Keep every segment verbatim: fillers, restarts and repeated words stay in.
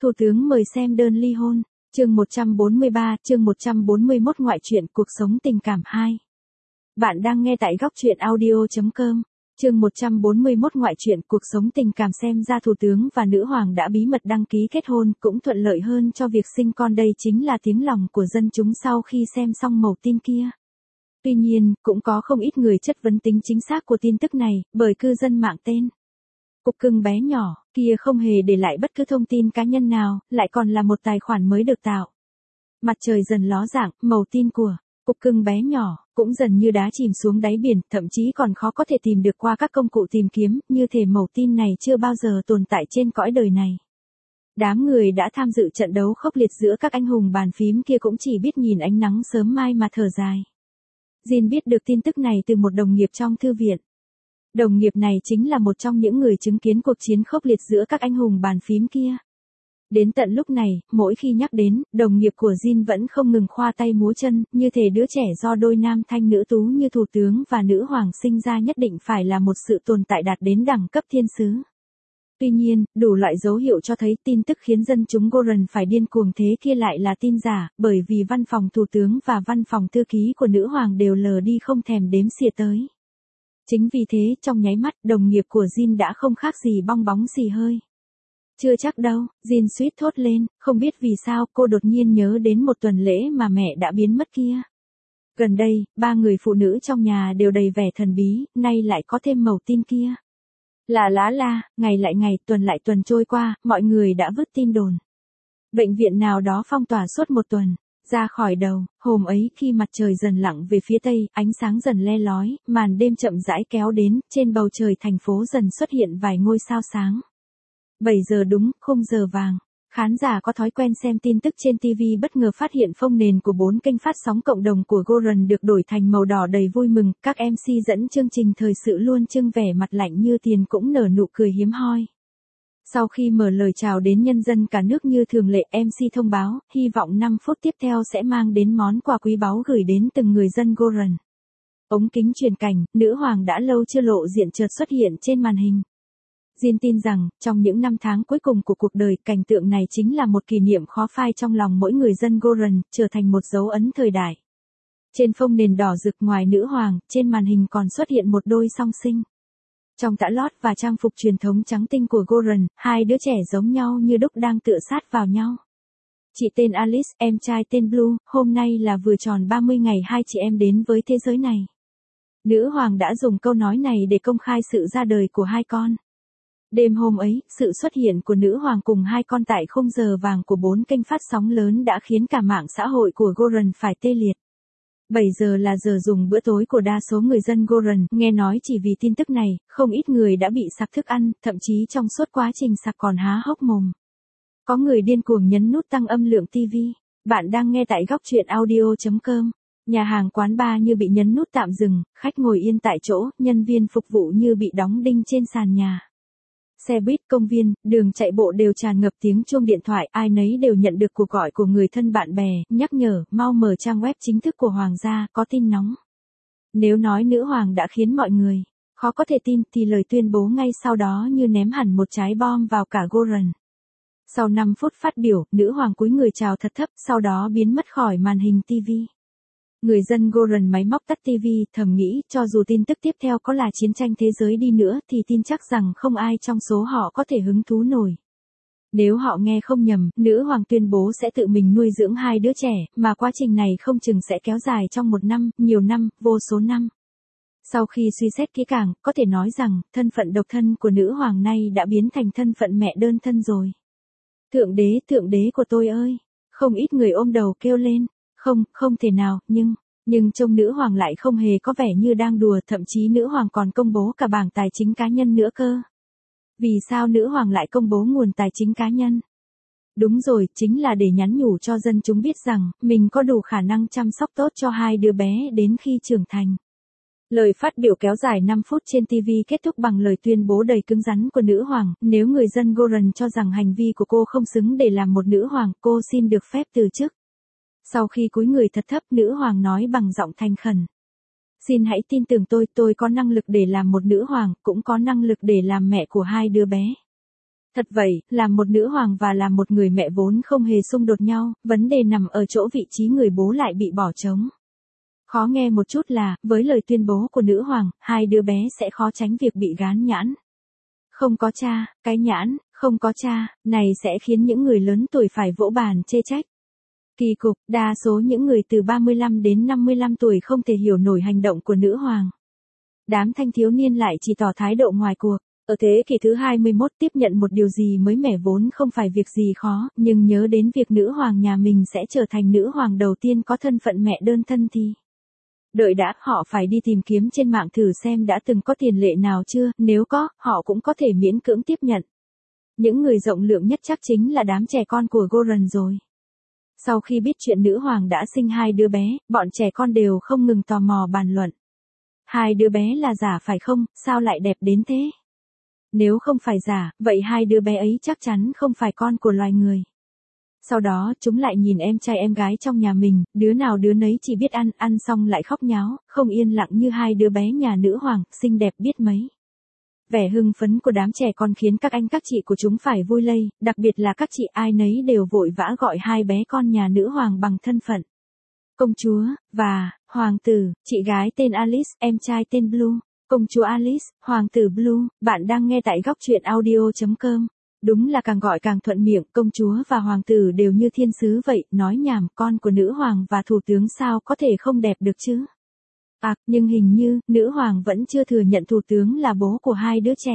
Thủ tướng mời xem đơn ly hôn. Chương một trăm bốn mươi ba, chương một trăm bốn mươi mốt ngoại truyện cuộc sống tình cảm hai. Bạn đang nghe tại góc truyện audio chấm com. Chương một trăm bốn mươi mốt ngoại truyện cuộc sống tình cảm xem ra thủ tướng và nữ hoàng đã bí mật đăng ký kết hôn cũng thuận lợi hơn cho việc sinh con, đây chính là tiếng lòng của dân chúng sau khi xem xong mẩu tin kia. Tuy nhiên, cũng có không ít người chất vấn tính chính xác của tin tức này, bởi cư dân mạng tên Cục Cưng bé nhỏ kia không hề để lại bất cứ thông tin cá nhân nào, lại còn là một tài khoản mới được tạo. Mặt trời dần ló dạng, mẩu tin của Cục Cưng bé nhỏ cũng dần như đá chìm xuống đáy biển, thậm chí còn khó có thể tìm được qua các công cụ tìm kiếm, như thể mẩu tin này chưa bao giờ tồn tại trên cõi đời này. Đám người đã tham dự trận đấu khốc liệt giữa các anh hùng bàn phím kia cũng chỉ biết nhìn ánh nắng sớm mai mà thở dài. Jin biết được tin tức này từ một đồng nghiệp trong thư viện. Đồng nghiệp này chính là một trong những người chứng kiến cuộc chiến khốc liệt giữa các anh hùng bàn phím kia. Đến tận lúc này, mỗi khi nhắc đến, đồng nghiệp của Jin vẫn không ngừng khoa tay múa chân, như thể đứa trẻ do đôi nam thanh nữ tú như thủ tướng và nữ hoàng sinh ra nhất định phải là một sự tồn tại đạt đến đẳng cấp thiên sứ. Tuy nhiên, đủ loại dấu hiệu cho thấy tin tức khiến dân chúng Goran phải điên cuồng thế kia lại là tin giả, bởi vì văn phòng thủ tướng và văn phòng thư ký của nữ hoàng đều lờ đi không thèm đếm xỉa tới. Chính vì thế, trong nháy mắt, đồng nghiệp của Jin đã không khác gì bong bóng xì hơi. Chưa chắc đâu, Jin suýt thốt lên, không biết vì sao cô đột nhiên nhớ đến một tuần lễ mà mẹ đã biến mất kia. Gần đây, ba người phụ nữ trong nhà đều đầy vẻ thần bí, nay lại có thêm mẩu tin kia. Là lá la, ngày lại ngày, tuần lại tuần trôi qua, mọi người đã vứt tin đồn. Bệnh viện nào đó phong tỏa suốt một tuần. Ra khỏi đầu, hôm ấy khi mặt trời dần lặn về phía tây, ánh sáng dần le lói, màn đêm chậm rãi kéo đến, trên bầu trời thành phố dần xuất hiện vài ngôi sao sáng. bảy giờ đúng, khung giờ vàng. Khán giả có thói quen xem tin tức trên ti vi bất ngờ phát hiện phông nền của bốn kênh phát sóng cộng đồng của Goran được đổi thành màu đỏ đầy vui mừng, các em xê dẫn chương trình thời sự luôn trưng vẻ mặt lạnh như tiền cũng nở nụ cười hiếm hoi. Sau khi mở lời chào đến nhân dân cả nước như thường lệ, em xê thông báo, hy vọng năm phút tiếp theo sẽ mang đến món quà quý báu gửi đến từng người dân Goran. Ống kính truyền cảnh, nữ hoàng đã lâu chưa lộ diện chợt xuất hiện trên màn hình. Jin tin rằng, trong những năm tháng cuối cùng của cuộc đời, cảnh tượng này chính là một kỷ niệm khó phai trong lòng mỗi người dân Goran, trở thành một dấu ấn thời đại. Trên phông nền đỏ rực ngoài nữ hoàng, trên màn hình còn xuất hiện một đôi song sinh. Trong tã lót và trang phục truyền thống trắng tinh của Goran, hai đứa trẻ giống nhau như đúc đang tựa sát vào nhau. Chị tên Alice, em trai tên Blue, hôm nay là vừa tròn ba mươi ngày hai chị em đến với thế giới này. Nữ hoàng đã dùng câu nói này để công khai sự ra đời của hai con. Đêm hôm ấy, sự xuất hiện của nữ hoàng cùng hai con tại khung giờ vàng của bốn kênh phát sóng lớn đã khiến cả mạng xã hội của Goran phải tê liệt. bảy giờ là giờ dùng bữa tối của đa số người dân Goran, nghe nói chỉ vì tin tức này, không ít người đã bị sặc thức ăn, thậm chí trong suốt quá trình sặc còn há hốc mồm. Có người điên cuồng nhấn nút tăng âm lượng ti vi. Bạn đang nghe tại góc truyện audio chấm com. Nhà hàng quán bar như bị nhấn nút tạm dừng, khách ngồi yên tại chỗ, nhân viên phục vụ như bị đóng đinh trên sàn nhà. Xe buýt, công viên, đường chạy bộ đều tràn ngập tiếng chuông điện thoại, ai nấy đều nhận được cuộc gọi của người thân bạn bè, nhắc nhở, mau mở trang web chính thức của Hoàng gia, có tin nóng. Nếu nói nữ hoàng đã khiến mọi người khó có thể tin, thì lời tuyên bố ngay sau đó như ném hẳn một trái bom vào cả Goran. Sau năm phút phát biểu, nữ hoàng cúi người chào thật thấp, sau đó biến mất khỏi màn hình ti vi. Người dân Goran máy móc tắt ti vi, thầm nghĩ, cho dù tin tức tiếp theo có là chiến tranh thế giới đi nữa thì tin chắc rằng không ai trong số họ có thể hứng thú nổi. Nếu họ nghe không nhầm, nữ hoàng tuyên bố sẽ tự mình nuôi dưỡng hai đứa trẻ, mà quá trình này không chừng sẽ kéo dài trong một năm, nhiều năm, vô số năm. Sau khi suy xét kỹ càng, có thể nói rằng, thân phận độc thân của nữ hoàng nay đã biến thành thân phận mẹ đơn thân rồi. Thượng đế, thượng đế của tôi ơi! Không ít người ôm đầu kêu lên. Không, không thể nào, nhưng, nhưng trông nữ hoàng lại không hề có vẻ như đang đùa, thậm chí nữ hoàng còn công bố cả bảng tài chính cá nhân nữa cơ. Vì sao nữ hoàng lại công bố nguồn tài chính cá nhân? Đúng rồi, chính là để nhắn nhủ cho dân chúng biết rằng, mình có đủ khả năng chăm sóc tốt cho hai đứa bé đến khi trưởng thành. Lời phát biểu kéo dài năm phút trên ti vi kết thúc bằng lời tuyên bố đầy cứng rắn của nữ hoàng, nếu người dân Goran cho rằng hành vi của cô không xứng để làm một nữ hoàng, cô xin được phép từ chức. Sau khi cúi người thật thấp, nữ hoàng nói bằng giọng thành khẩn. Xin hãy tin tưởng tôi, tôi có năng lực để làm một nữ hoàng, cũng có năng lực để làm mẹ của hai đứa bé. Thật vậy, làm một nữ hoàng và làm một người mẹ vốn không hề xung đột nhau, vấn đề nằm ở chỗ vị trí người bố lại bị bỏ trống. Khó nghe một chút là, với lời tuyên bố của nữ hoàng, hai đứa bé sẽ khó tránh việc bị gán nhãn. Không có cha, cái nhãn, không có cha, này sẽ khiến những người lớn tuổi phải vỗ bàn chê trách. Kỳ cục, đa số những người từ ba mươi lăm đến năm mươi lăm tuổi không thể hiểu nổi hành động của nữ hoàng. Đám thanh thiếu niên lại chỉ tỏ thái độ ngoài cuộc. Ở thế kỷ thứ hai mươi mốt tiếp nhận một điều gì mới mẻ vốn không phải việc gì khó, nhưng nhớ đến việc nữ hoàng nhà mình sẽ trở thành nữ hoàng đầu tiên có thân phận mẹ đơn thân thì. Đợi đã, họ phải đi tìm kiếm trên mạng thử xem đã từng có tiền lệ nào chưa, nếu có, họ cũng có thể miễn cưỡng tiếp nhận. Những người rộng lượng nhất chắc chính là đám trẻ con của Goran rồi. Sau khi biết chuyện nữ hoàng đã sinh hai đứa bé, bọn trẻ con đều không ngừng tò mò bàn luận. Hai đứa bé là giả phải không, sao lại đẹp đến thế? Nếu không phải giả, vậy hai đứa bé ấy chắc chắn không phải con của loài người. Sau đó, chúng lại nhìn em trai em gái trong nhà mình, đứa nào đứa nấy chỉ biết ăn, ăn xong lại khóc nháo, không yên lặng như hai đứa bé nhà nữ hoàng, xinh đẹp biết mấy. Vẻ hưng phấn của đám trẻ con khiến các anh các chị của chúng phải vui lây, đặc biệt là các chị ai nấy đều vội vã gọi hai bé con nhà nữ hoàng bằng thân phận. Công chúa, và, hoàng tử, chị gái tên Alice, em trai tên Blue. Công chúa Alice, hoàng tử Blue, bạn đang nghe tại góc truyện audio chấm com. Đúng là càng gọi càng thuận miệng, công chúa và hoàng tử đều như thiên sứ vậy, nói nhảm, con của nữ hoàng và thủ tướng sao có thể không đẹp được chứ? À, nhưng hình như, nữ hoàng vẫn chưa thừa nhận thủ tướng là bố của hai đứa trẻ.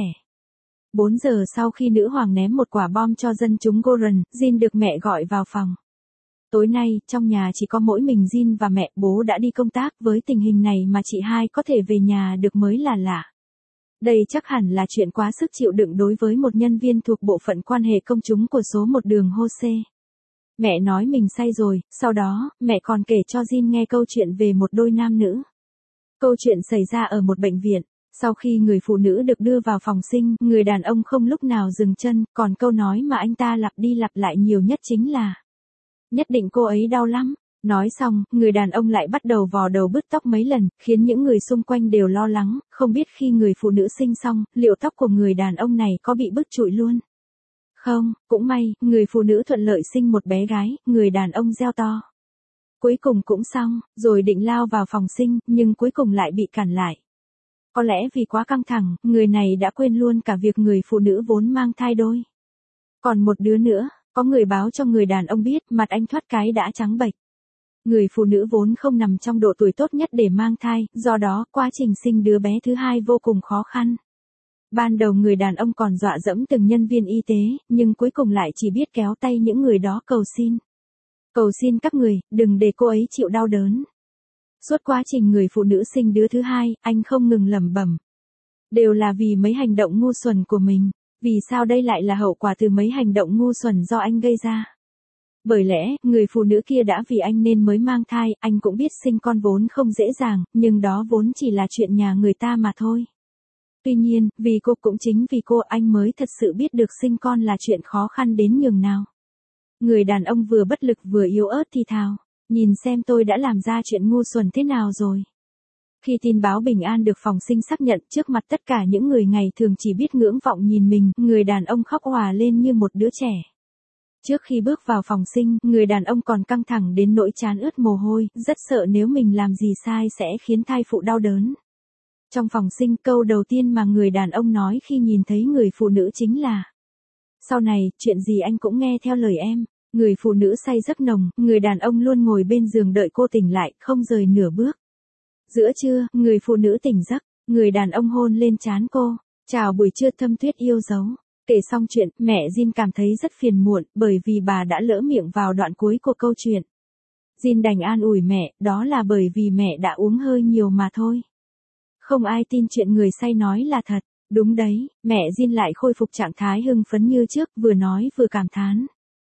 bốn giờ sau khi nữ hoàng ném một quả bom cho dân chúng Goran, Jin được mẹ gọi vào phòng. Tối nay, trong nhà chỉ có mỗi mình Jin và mẹ, bố đã đi công tác, với tình hình này mà chị hai có thể về nhà được mới là lạ. Đây chắc hẳn là chuyện quá sức chịu đựng đối với một nhân viên thuộc bộ phận quan hệ công chúng của số một đường Jose. Mẹ nói mình say rồi, sau đó, mẹ còn kể cho Jin nghe câu chuyện về một đôi nam nữ. Câu chuyện xảy ra ở một bệnh viện. Sau khi người phụ nữ được đưa vào phòng sinh, người đàn ông không lúc nào dừng chân, còn câu nói mà anh ta lặp đi lặp lại nhiều nhất chính là: nhất định cô ấy đau lắm. Nói xong, người đàn ông lại bắt đầu vò đầu bứt tóc mấy lần, khiến những người xung quanh đều lo lắng, không biết khi người phụ nữ sinh xong, liệu tóc của người đàn ông này có bị bứt trụi luôn. Không, cũng may, người phụ nữ thuận lợi sinh một bé gái, người đàn ông reo to. Cuối cùng cũng xong, rồi định lao vào phòng sinh, nhưng cuối cùng lại bị cản lại. Có lẽ vì quá căng thẳng, người này đã quên luôn cả việc người phụ nữ vốn mang thai đôi. Còn một đứa nữa, có người báo cho người đàn ông biết, mặt anh thoát cái đã trắng bệch. Người phụ nữ vốn không nằm trong độ tuổi tốt nhất để mang thai, do đó, quá trình sinh đứa bé thứ hai vô cùng khó khăn. Ban đầu người đàn ông còn dọa dẫm từng nhân viên y tế, nhưng cuối cùng lại chỉ biết kéo tay những người đó cầu xin. Cầu xin các người, đừng để cô ấy chịu đau đớn. Suốt quá trình người phụ nữ sinh đứa thứ hai, anh không ngừng lẩm bẩm. Đều là vì mấy hành động ngu xuẩn của mình. Vì sao đây lại là hậu quả từ mấy hành động ngu xuẩn do anh gây ra? Bởi lẽ, người phụ nữ kia đã vì anh nên mới mang thai, anh cũng biết sinh con vốn không dễ dàng, nhưng đó vốn chỉ là chuyện nhà người ta mà thôi. Tuy nhiên, vì cô cũng chính vì cô anh mới thật sự biết được sinh con là chuyện khó khăn đến nhường nào. Người đàn ông vừa bất lực vừa yếu ớt thì thào, nhìn xem tôi đã làm ra chuyện ngu xuẩn thế nào rồi. Khi tin báo bình an được phòng sinh xác nhận trước mặt tất cả những người ngày thường chỉ biết ngưỡng vọng nhìn mình, người đàn ông khóc òa lên như một đứa trẻ. Trước khi bước vào phòng sinh, người đàn ông còn căng thẳng đến nỗi trán ướt mồ hôi, rất sợ nếu mình làm gì sai sẽ khiến thai phụ đau đớn. Trong phòng sinh, câu đầu tiên mà người đàn ông nói khi nhìn thấy người phụ nữ chính là: sau này, chuyện gì anh cũng nghe theo lời em. Người phụ nữ say giấc nồng, người đàn ông luôn ngồi bên giường đợi cô tỉnh lại, không rời nửa bước. Giữa trưa, người phụ nữ tỉnh giấc, người đàn ông hôn lên trán cô. Chào buổi trưa thâm tuyết yêu dấu. Kể xong chuyện, mẹ Jin cảm thấy rất phiền muộn, bởi vì bà đã lỡ miệng vào đoạn cuối của câu chuyện. Jin đành an ủi mẹ, đó là bởi vì mẹ đã uống hơi nhiều mà thôi. Không ai tin chuyện người say nói là thật. Đúng đấy, mẹ Jin lại khôi phục trạng thái hưng phấn như trước, vừa nói vừa cảm thán.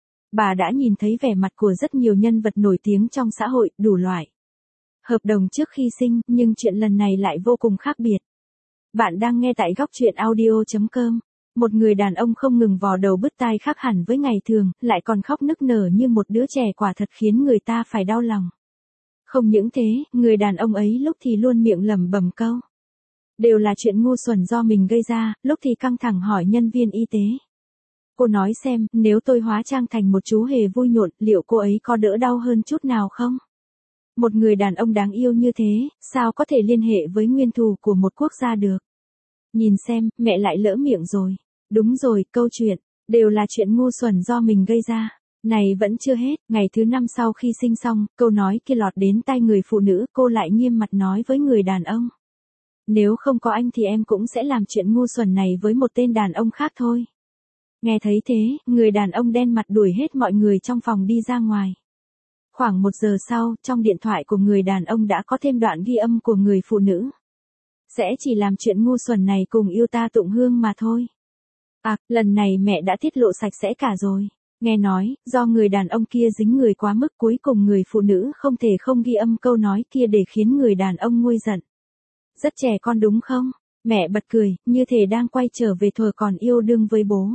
Bà đã nhìn thấy vẻ mặt của rất nhiều nhân vật nổi tiếng trong xã hội, đủ loại hợp đồng trước khi sinh, nhưng chuyện lần này lại vô cùng khác biệt. Bạn đang nghe tại góc truyện audio chấm com. Một người đàn ông không ngừng vò đầu bứt tai khác hẳn với ngày thường, lại còn khóc nức nở như một đứa trẻ, quả thật khiến người ta phải đau lòng. Không những thế, người đàn ông ấy lúc thì luôn miệng lẩm bẩm câu: đều là chuyện ngu xuẩn do mình gây ra, lúc thì căng thẳng hỏi nhân viên y tế: Cô nói xem, nếu tôi hóa trang thành một chú hề vui nhộn, liệu cô ấy có đỡ đau hơn chút nào không? Một người đàn ông đáng yêu như thế, sao có thể liên hệ với nguyên thủ của một quốc gia được? Nhìn xem, mẹ lại lỡ miệng rồi. Đúng rồi, câu chuyện, đều là chuyện ngu xuẩn do mình gây ra. Này vẫn chưa hết, ngày thứ năm sau khi sinh xong, câu nói kia lọt đến tai người phụ nữ, cô lại nghiêm mặt nói với người đàn ông. Nếu không có anh thì em cũng sẽ làm chuyện ngu xuẩn này với một tên đàn ông khác thôi. Nghe thấy thế, người đàn ông đen mặt đuổi hết mọi người trong phòng đi ra ngoài. Khoảng một giờ sau, trong điện thoại của người đàn ông đã có thêm đoạn ghi âm của người phụ nữ. Sẽ chỉ làm chuyện ngu xuẩn này cùng yêu ta tụng hương mà thôi. À, lần này mẹ đã tiết lộ sạch sẽ cả rồi. Nghe nói, do người đàn ông kia dính người quá mức cuối cùng người phụ nữ không thể không ghi âm câu nói kia để khiến người đàn ông nguôi giận. Rất trẻ con đúng không? Mẹ bật cười, như thể đang quay trở về thuở còn yêu đương với bố.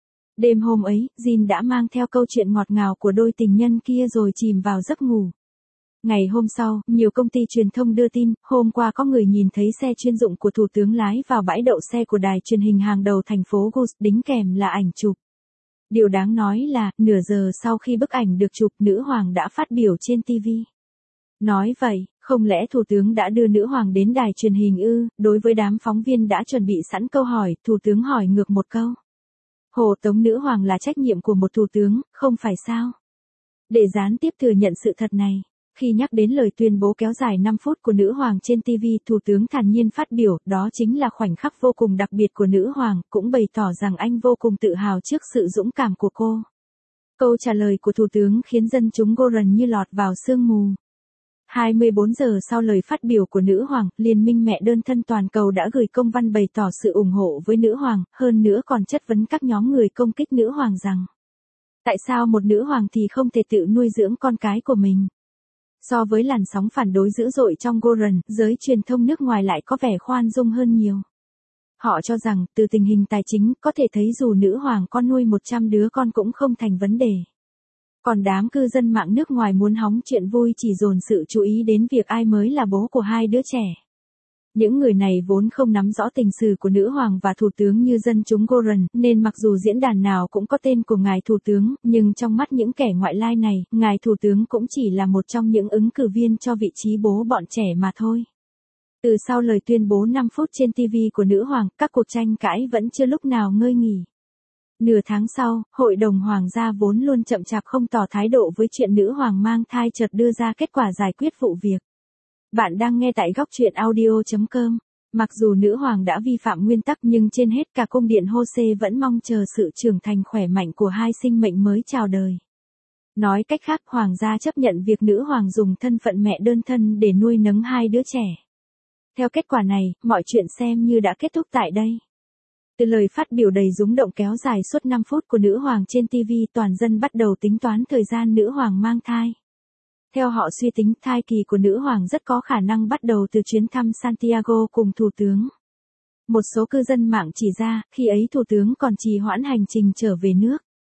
Đêm hôm ấy, Jin đã mang theo câu chuyện ngọt ngào của đôi tình nhân kia rồi chìm vào giấc ngủ. Ngày hôm sau, nhiều công ty truyền thông đưa tin, hôm qua có người nhìn thấy xe chuyên dụng của Thủ tướng lái vào bãi đậu xe của đài truyền hình hàng đầu thành phố Gus, đính kèm là ảnh chụp. Điều đáng nói là, nửa giờ sau khi bức ảnh được chụp, nữ hoàng đã phát biểu trên ti vi. Nói vậy, không lẽ Thủ tướng đã đưa nữ hoàng đến đài truyền hình ư? Đối với đám phóng viên đã chuẩn bị sẵn câu hỏi, Thủ tướng hỏi ngược một câu. Hộ tống nữ hoàng là trách nhiệm của một thủ tướng, không phải sao? Để gián tiếp thừa nhận sự thật này, khi nhắc đến lời tuyên bố kéo dài năm phút của nữ hoàng trên ti vi, thủ tướng thản nhiên phát biểu, đó chính là khoảnh khắc vô cùng đặc biệt của nữ hoàng, cũng bày tỏ rằng anh vô cùng tự hào trước sự dũng cảm của cô. Câu trả lời của thủ tướng khiến dân chúng Goran như lọt vào sương mù. hai mươi bốn giờ sau lời phát biểu của nữ hoàng, Liên minh mẹ đơn thân toàn cầu đã gửi công văn bày tỏ sự ủng hộ với nữ hoàng, hơn nữa còn chất vấn các nhóm người công kích nữ hoàng rằng tại sao một nữ hoàng thì không thể tự nuôi dưỡng con cái của mình. So với làn sóng phản đối dữ dội trong Goran, giới truyền thông nước ngoài lại có vẻ khoan dung hơn nhiều. Họ cho rằng, từ tình hình tài chính, có thể thấy dù nữ hoàng có nuôi một trăm đứa con cũng không thành vấn đề. Còn đám cư dân mạng nước ngoài muốn hóng chuyện vui chỉ dồn sự chú ý đến việc ai mới là bố của hai đứa trẻ. Những người này vốn không nắm rõ tình sử của nữ hoàng và thủ tướng như dân chúng Goran, nên mặc dù diễn đàn nào cũng có tên của ngài thủ tướng, nhưng trong mắt những kẻ ngoại lai này, ngài thủ tướng cũng chỉ là một trong những ứng cử viên cho vị trí bố bọn trẻ mà thôi. Từ sau lời tuyên bố năm phút trên ti vi của nữ hoàng, các cuộc tranh cãi vẫn chưa lúc nào ngơi nghỉ. Nửa tháng sau, Hội đồng Hoàng gia vốn luôn chậm chạp không tỏ thái độ với chuyện nữ hoàng mang thai chợt đưa ra kết quả giải quyết vụ việc. Bạn đang nghe tại góc truyện audio chấm com. Mặc dù nữ hoàng đã vi phạm nguyên tắc nhưng trên hết cả cung điện Jose vẫn mong chờ sự trưởng thành khỏe mạnh của hai sinh mệnh mới chào đời. Nói cách khác, hoàng gia chấp nhận việc nữ hoàng dùng thân phận mẹ đơn thân để nuôi nấng hai đứa trẻ. Theo kết quả này, mọi chuyện xem như đã kết thúc tại đây. Từ lời phát biểu đầy rúng động kéo dài suốt năm phút của nữ hoàng trên ti vi, toàn dân bắt đầu tính toán thời gian nữ hoàng mang thai. Theo họ suy tính, thai kỳ của nữ hoàng rất có khả năng bắt đầu từ chuyến thăm Santiago cùng thủ tướng. Một số cư dân mạng chỉ ra, khi ấy thủ tướng còn trì hoãn hành trình trở về nước.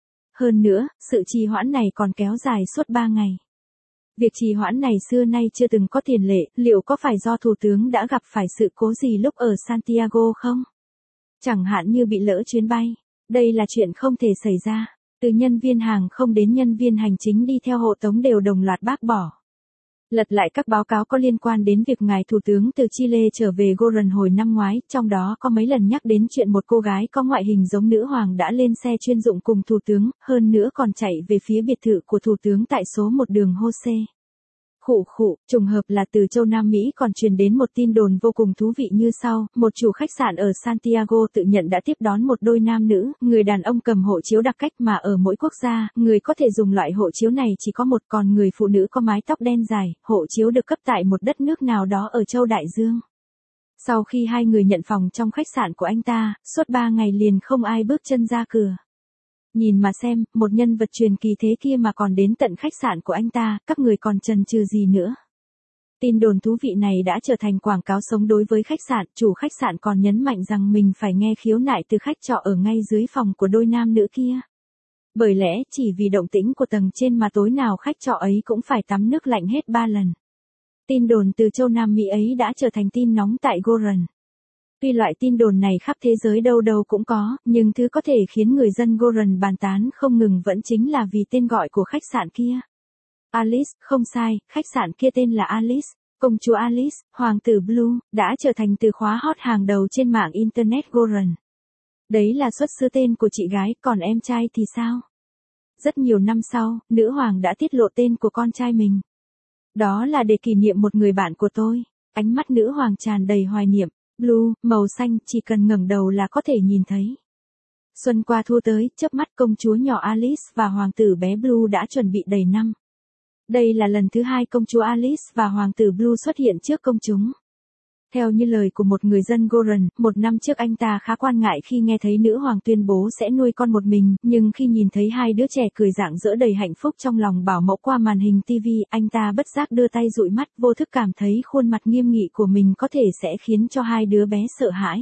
Hơn nữa, sự trì hoãn này còn kéo dài suốt ba ngày. Việc trì hoãn này xưa nay chưa từng có tiền lệ, liệu có phải do thủ tướng đã gặp phải sự cố gì lúc ở Santiago không? Chẳng hạn như bị lỡ chuyến bay. Đây là chuyện không thể xảy ra. Từ nhân viên hàng không đến nhân viên hành chính đi theo hộ tống đều đồng loạt bác bỏ. Lật lại các báo cáo có liên quan đến việc ngài thủ tướng từ Chile trở về Goran hồi năm ngoái, trong đó có mấy lần nhắc đến chuyện một cô gái có ngoại hình giống nữ hoàng đã lên xe chuyên dụng cùng thủ tướng, hơn nữa còn chạy về phía biệt thự của thủ tướng tại số một đường Jose. Khụ khụ, trùng hợp là từ châu Nam Mỹ còn truyền đến một tin đồn vô cùng thú vị như sau, một chủ khách sạn ở Santiago tự nhận đã tiếp đón một đôi nam nữ, người đàn ông cầm hộ chiếu đặc cách mà ở mỗi quốc gia, người có thể dùng loại hộ chiếu này chỉ có một, còn người phụ nữ có mái tóc đen dài, hộ chiếu được cấp tại một đất nước nào đó ở châu Đại Dương. Sau khi hai người nhận phòng trong khách sạn của anh ta, suốt ba ngày liền không ai bước chân ra cửa. Nhìn mà xem, một nhân vật truyền kỳ thế kia mà còn đến tận khách sạn của anh ta, các người còn chần chừ gì nữa. Tin đồn thú vị này đã trở thành quảng cáo sống đối với khách sạn, chủ khách sạn còn nhấn mạnh rằng mình phải nghe khiếu nại từ khách trọ ở ngay dưới phòng của đôi nam nữ kia. Bởi lẽ, chỉ vì động tĩnh của tầng trên mà tối nào khách trọ ấy cũng phải tắm nước lạnh hết ba lần. Tin đồn từ châu Nam Mỹ ấy đã trở thành tin nóng tại Goran. Tuy loại tin đồn này khắp thế giới đâu đâu cũng có, nhưng thứ có thể khiến người dân Goran bàn tán không ngừng vẫn chính là vì tên gọi của khách sạn kia. Alice, không sai, khách sạn kia tên là Alice. Công chúa Alice, hoàng tử Blue, đã trở thành từ khóa hot hàng đầu trên mạng Internet Goran. Đấy là xuất xứ tên của chị gái, còn em trai thì sao? Rất nhiều năm sau, nữ hoàng đã tiết lộ tên của con trai mình. Đó là để kỷ niệm một người bạn của tôi. Ánh mắt nữ hoàng tràn đầy hoài niệm. Blue, màu xanh, chỉ cần ngẩng đầu là có thể nhìn thấy. Xuân qua thu tới, chớp mắt công chúa nhỏ Alice và hoàng tử bé Blue đã chuẩn bị đầy năm. Đây là lần thứ hai công chúa Alice và hoàng tử Blue xuất hiện trước công chúng. Theo như lời của một người dân Goran, một năm trước anh ta khá quan ngại khi nghe thấy nữ hoàng tuyên bố sẽ nuôi con một mình, nhưng khi nhìn thấy hai đứa trẻ cười rạng rỡ đầy hạnh phúc trong lòng bảo mẫu qua màn hình ti vi, anh ta bất giác đưa tay dụi mắt, vô thức cảm thấy khuôn mặt nghiêm nghị của mình có thể sẽ khiến cho hai đứa bé sợ hãi.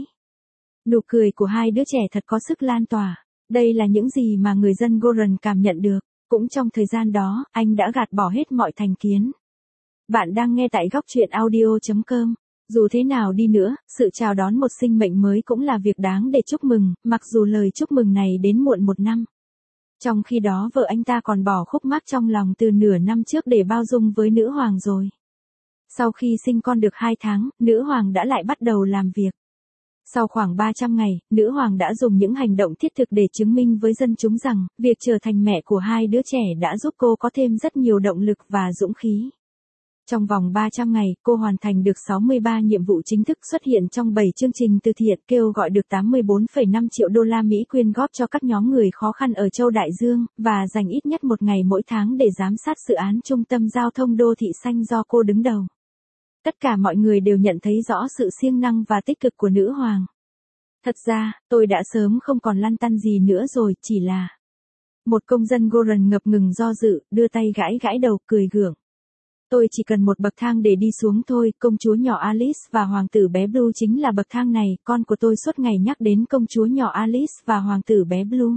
Nụ cười của hai đứa trẻ thật có sức lan tỏa. Đây là những gì mà người dân Goran cảm nhận được. Cũng trong thời gian đó, anh đã gạt bỏ hết mọi thành kiến. Bạn đang nghe tại góc truyện audio chấm com. Dù thế nào đi nữa, sự chào đón một sinh mệnh mới cũng là việc đáng để chúc mừng, mặc dù lời chúc mừng này đến muộn một năm. Trong khi đó vợ anh ta còn bỏ khúc mắc trong lòng từ nửa năm trước để bao dung với nữ hoàng rồi. Sau khi sinh con được hai tháng, nữ hoàng đã lại bắt đầu làm việc. Sau khoảng ba trăm ngày, nữ hoàng đã dùng những hành động thiết thực để chứng minh với dân chúng rằng, việc trở thành mẹ của hai đứa trẻ đã giúp cô có thêm rất nhiều động lực và dũng khí. Trong vòng ba trăm ngày, cô hoàn thành được sáu mươi ba nhiệm vụ chính thức, xuất hiện trong bảy chương trình từ thiện, kêu gọi được tám mươi bốn phẩy năm triệu đô la Mỹ quyên góp cho các nhóm người khó khăn ở châu Đại Dương, và dành ít nhất một ngày mỗi tháng để giám sát dự án trung tâm giao thông đô thị xanh do cô đứng đầu. Tất cả mọi người đều nhận thấy rõ sự siêng năng và tích cực của nữ hoàng. Thật ra, tôi đã sớm không còn lăn tăn gì nữa rồi, chỉ là... Một công dân Goran ngập ngừng do dự, đưa tay gãi gãi đầu, cười gượng. Tôi chỉ cần một bậc thang để đi xuống thôi, công chúa nhỏ Alice và hoàng tử bé Blue chính là bậc thang này, con của tôi suốt ngày nhắc đến công chúa nhỏ Alice và hoàng tử bé Blue.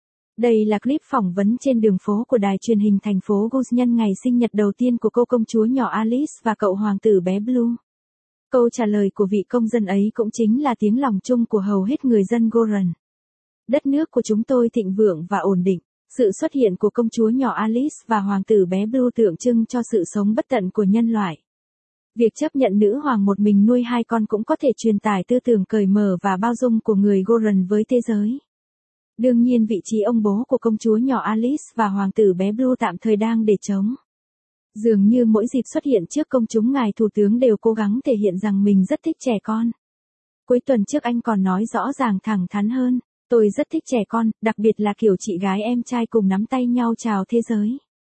Đây là clip phỏng vấn trên đường phố của đài truyền hình thành phố Gus nhân ngày sinh nhật đầu tiên của cô công chúa nhỏ Alice và cậu hoàng tử bé Blue. Câu trả lời của vị công dân ấy cũng chính là tiếng lòng chung của hầu hết người dân Goran. Đất nước của chúng tôi thịnh vượng và ổn định. Sự xuất hiện của công chúa nhỏ Alice và hoàng tử bé Blue tượng trưng cho sự sống bất tận của nhân loại. Việc chấp nhận nữ hoàng một mình nuôi hai con cũng có thể truyền tải tư tưởng cởi mở và bao dung của người Goran với thế giới. Đương nhiên vị trí ông bố của công chúa nhỏ Alice và hoàng tử bé Blue tạm thời đang để trống. Dường như mỗi dịp xuất hiện trước công chúng ngài thủ tướng đều cố gắng thể hiện rằng mình rất thích trẻ con. Cuối tuần trước anh còn nói rõ ràng thẳng thắn hơn. Tôi rất thích trẻ con, đặc biệt là kiểu chị gái em trai cùng nắm tay nhau chào thế giới.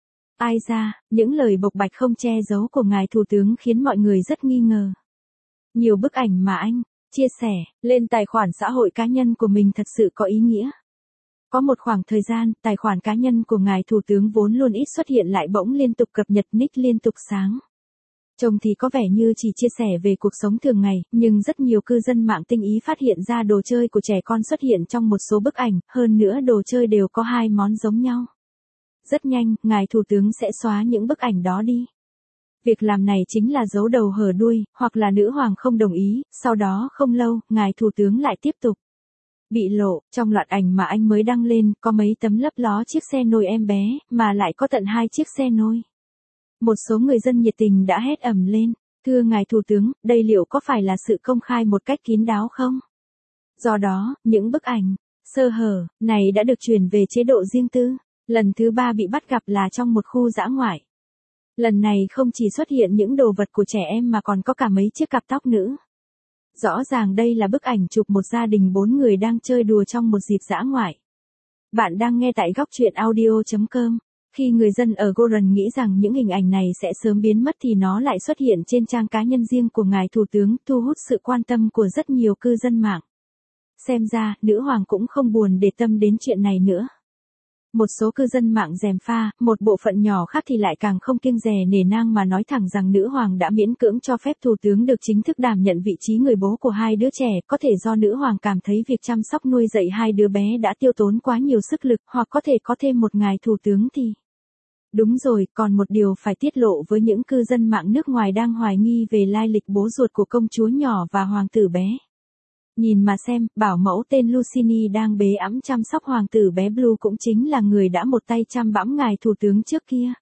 Ai ra, những lời bộc bạch không che giấu của ngài thủ tướng khiến mọi người rất nghi ngờ. Nhiều bức ảnh mà anh chia sẻ lên tài khoản xã hội cá nhân của mình thật sự có ý nghĩa. Có một khoảng thời gian, tài khoản cá nhân của ngài thủ tướng vốn luôn ít xuất hiện lại bỗng liên tục cập nhật nick liên tục sáng. Trông thì có vẻ như chỉ chia sẻ về cuộc sống thường ngày, nhưng rất nhiều cư dân mạng tinh ý phát hiện ra đồ chơi của trẻ con xuất hiện trong một số bức ảnh, hơn nữa đồ chơi đều có hai món giống nhau. Rất nhanh, ngài thủ tướng sẽ xóa những bức ảnh đó đi. Việc làm này chính là giấu đầu hở đuôi, hoặc là nữ hoàng không đồng ý, sau đó không lâu, ngài thủ tướng lại tiếp tục bị lộ. Trong loạt ảnh mà anh mới đăng lên, có mấy tấm lấp ló chiếc xe nôi em bé, mà lại có tận hai chiếc xe nôi. Một số người dân nhiệt tình đã hét ầm lên, thưa ngài thủ tướng, đây liệu có phải là sự công khai một cách kín đáo không? Do đó, những bức ảnh sơ hở này đã được chuyển về chế độ riêng tư. Lần thứ ba bị bắt gặp là trong một khu dã ngoại. Lần này không chỉ xuất hiện những đồ vật của trẻ em mà còn có cả mấy chiếc cặp tóc nữ. Rõ ràng đây là bức ảnh chụp một gia đình bốn người đang chơi đùa trong một dịp dã ngoại. Bạn đang nghe tại góc truyện audio chấm com. Khi người dân ở Goran nghĩ rằng những hình ảnh này sẽ sớm biến mất thì nó lại xuất hiện trên trang cá nhân riêng của ngài thủ tướng, thu hút sự quan tâm của rất nhiều cư dân mạng. Xem ra, nữ hoàng cũng không buồn để tâm đến chuyện này nữa. Một số cư dân mạng gièm pha, một bộ phận nhỏ khác thì lại càng không kiêng dè nể nang mà nói thẳng rằng nữ hoàng đã miễn cưỡng cho phép thủ tướng được chính thức đảm nhận vị trí người bố của hai đứa trẻ, có thể do nữ hoàng cảm thấy việc chăm sóc nuôi dạy hai đứa bé đã tiêu tốn quá nhiều sức lực, hoặc có thể có thêm một ngài thủ tướng thì... Đúng rồi, còn một điều phải tiết lộ với những cư dân mạng nước ngoài đang hoài nghi về lai lịch bố ruột của công chúa nhỏ và hoàng tử bé. Nhìn mà xem, bảo mẫu tên Lucini đang bế ẵm chăm sóc hoàng tử bé Blue cũng chính là người đã một tay chăm bẵm ngài thủ tướng trước kia.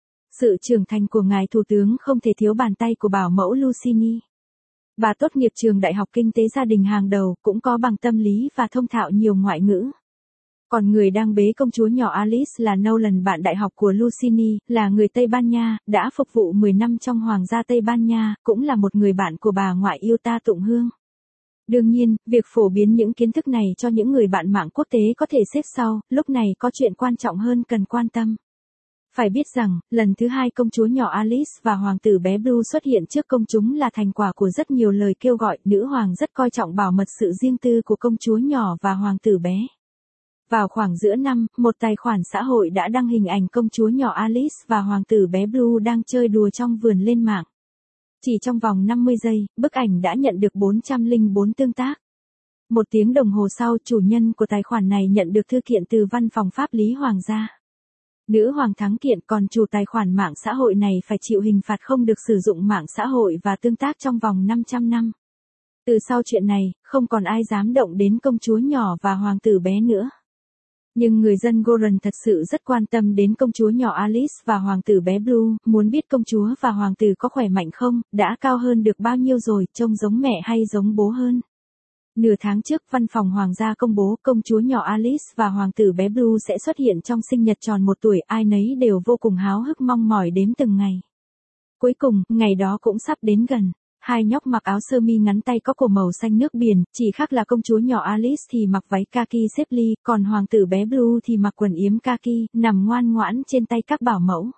Sự trưởng thành của ngài thủ tướng không thể thiếu bàn tay của bảo mẫu Lucini. Bà tốt nghiệp trường Đại học Kinh tế gia đình hàng đầu, cũng có bằng tâm lý và thông thạo nhiều ngoại ngữ. Còn người đang bế công chúa nhỏ Alice là Nolan, bạn đại học của Lucini, là người Tây Ban Nha, đã phục vụ mười năm trong Hoàng gia Tây Ban Nha, cũng là một người bạn của bà ngoại yêu ta Tụng Hương. Đương nhiên, việc phổ biến những kiến thức này cho những người bạn mạng quốc tế có thể xếp sau, lúc này có chuyện quan trọng hơn cần quan tâm. Phải biết rằng, lần thứ hai công chúa nhỏ Alice và hoàng tử bé Blue xuất hiện trước công chúng là thành quả của rất nhiều lời kêu gọi. Nữ hoàng rất coi trọng bảo mật sự riêng tư của công chúa nhỏ và hoàng tử bé. Vào khoảng giữa năm, một tài khoản xã hội đã đăng hình ảnh công chúa nhỏ Alice và hoàng tử bé Blue đang chơi đùa trong vườn lên mạng. Chỉ trong vòng năm mươi giây, bức ảnh đã nhận được bốn trăm lẻ bốn tương tác. Một tiếng đồng hồ sau, chủ nhân của tài khoản này nhận được thư kiện từ văn phòng pháp lý hoàng gia. Nữ hoàng thắng kiện, còn chủ tài khoản mạng xã hội này phải chịu hình phạt không được sử dụng mạng xã hội và tương tác trong vòng năm trăm năm. Từ sau chuyện này, không còn ai dám động đến công chúa nhỏ và hoàng tử bé nữa. Nhưng người dân Goran thật sự rất quan tâm đến công chúa nhỏ Alice và hoàng tử bé Blue, muốn biết công chúa và hoàng tử có khỏe mạnh không, đã cao hơn được bao nhiêu rồi, trông giống mẹ hay giống bố hơn. Nửa tháng trước, văn phòng hoàng gia công bố công chúa nhỏ Alice và hoàng tử bé Blue sẽ xuất hiện trong sinh nhật tròn một tuổi, ai nấy đều vô cùng háo hức mong mỏi đếm từng ngày. Cuối cùng, ngày đó cũng sắp đến gần. Hai nhóc mặc áo sơ mi ngắn tay có cổ màu xanh nước biển, chỉ khác là công chúa nhỏ Alice thì mặc váy kaki xếp ly, còn hoàng tử bé Blue thì mặc quần yếm kaki, nằm ngoan ngoãn trên tay các bảo mẫu.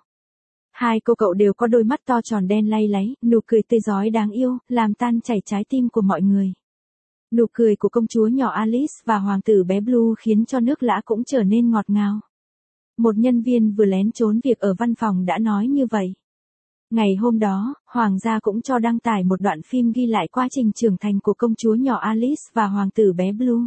Hai cô cậu đều có đôi mắt to tròn đen lay láy, nụ cười tươi rói đáng yêu, làm tan chảy trái tim của mọi người. Nụ cười của công chúa nhỏ Alice và hoàng tử bé Blue khiến cho nước lã cũng trở nên ngọt ngào. Một nhân viên vừa lén trốn việc ở văn phòng đã nói như vậy. Ngày hôm đó, hoàng gia cũng cho đăng tải một đoạn phim ghi lại quá trình trưởng thành của công chúa nhỏ Alice và hoàng tử bé Blue.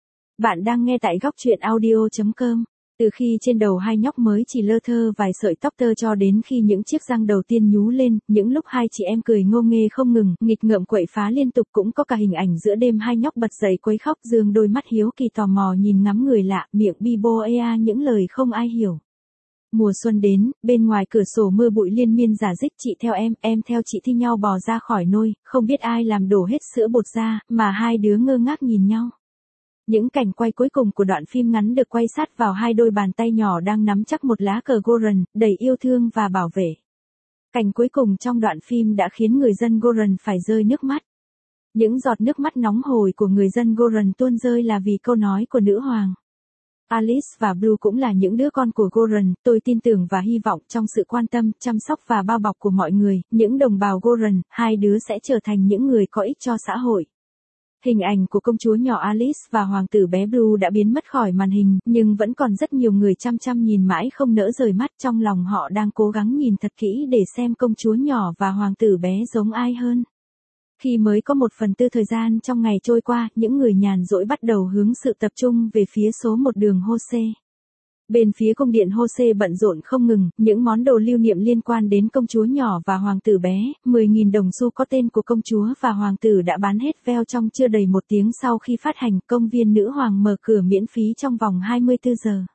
Bạn đang nghe tại góc truyện audio chấm com. Từ khi trên đầu hai nhóc mới chỉ lơ thơ vài sợi tóc tơ cho đến khi những chiếc răng đầu tiên nhú lên, những lúc hai chị em cười ngô nghê không ngừng, nghịch ngợm quậy phá liên tục, cũng có cả hình ảnh giữa đêm hai nhóc bật dậy quấy khóc dương đôi mắt hiếu kỳ tò mò nhìn ngắm người lạ, miệng bi bô ea những lời không ai hiểu. Mùa xuân đến, bên ngoài cửa sổ mưa bụi liên miên rả rích, chị theo em, em theo chị thi nhau bò ra khỏi nôi, không biết ai làm đổ hết sữa bột ra, mà hai đứa ngơ ngác nhìn nhau. Những cảnh quay cuối cùng của đoạn phim ngắn được quay sát vào hai đôi bàn tay nhỏ đang nắm chắc một lá cờ Goran, đầy yêu thương và bảo vệ. Cảnh cuối cùng trong đoạn phim đã khiến người dân Goran phải rơi nước mắt. Những giọt nước mắt nóng hổi của người dân Goran tuôn rơi là vì câu nói của nữ hoàng. Alice và Blue cũng là những đứa con của Goran, tôi tin tưởng và hy vọng trong sự quan tâm, chăm sóc và bao bọc của mọi người, những đồng bào Goran, hai đứa sẽ trở thành những người có ích cho xã hội. Hình ảnh của công chúa nhỏ Alice và hoàng tử bé Blue đã biến mất khỏi màn hình, nhưng vẫn còn rất nhiều người chăm chăm nhìn mãi không nỡ rời mắt, trong lòng họ đang cố gắng nhìn thật kỹ để xem công chúa nhỏ và hoàng tử bé giống ai hơn. Khi mới có một phần tư thời gian trong ngày trôi qua, những người nhàn rỗi bắt đầu hướng sự tập trung về phía số một đường Jose. Bên phía cung điện Jose bận rộn không ngừng, những món đồ lưu niệm liên quan đến công chúa nhỏ và hoàng tử bé, mười nghìn đồng xu có tên của công chúa và hoàng tử đã bán hết veo trong chưa đầy một tiếng sau khi phát hành. Công viên nữ hoàng mở cửa miễn phí trong vòng hai mươi tư giờ.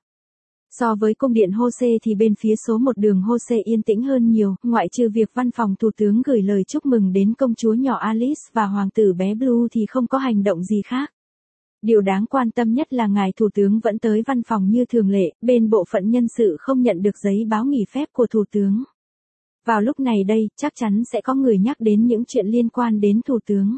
So với cung điện Jose thì bên phía số một đường Jose yên tĩnh hơn nhiều, ngoại trừ việc văn phòng thủ tướng gửi lời chúc mừng đến công chúa nhỏ Alice và hoàng tử bé Blue thì không có hành động gì khác. Điều đáng quan tâm nhất là ngài thủ tướng vẫn tới văn phòng như thường lệ, bên bộ phận nhân sự không nhận được giấy báo nghỉ phép của thủ tướng. Vào lúc này đây, chắc chắn sẽ có người nhắc đến những chuyện liên quan đến thủ tướng.